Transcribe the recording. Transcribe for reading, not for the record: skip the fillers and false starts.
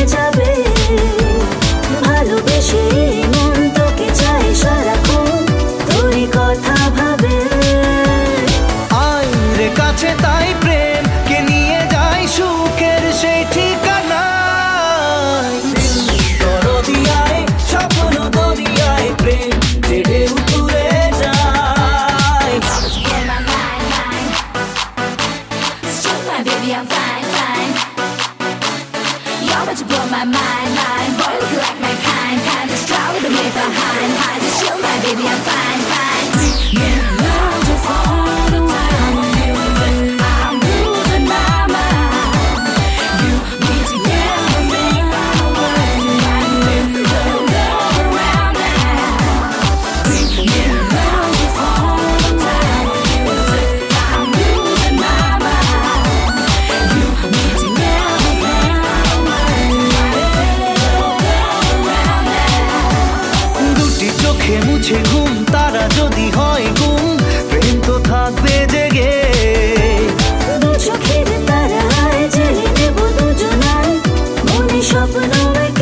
যাবে ভালোবেসে মন তোকে চাই সারাক্ষণ তোরই কথা ভাবে আয় রে কাছে তাই প্রেম কে নিয়ে যাই সুখের সেই ঠিকানায় দরদিয়ায় স্বপ্ন দরিয়ায় প্রেম ছেড়ে উঠে যায় Baby, I'm fine, fine. You're about to blow my mind, mind. Boy, look like my kind, kind of straw with the way behind, hide. Just chill, my baby, I'm fine, fine. Yeah, love just all the time. I'm losing my mind. You need to get me out of way. The love around now. Yeah, love just all the time. I'm losing my mind. You need to get me দুটি চোখে মুছে ঘুম তারা যদি হয় গুম প্রেম তো থাকবে জেগে দু চোখের তারায় জেলে নেব দুজনায় মনে স্বপ্ন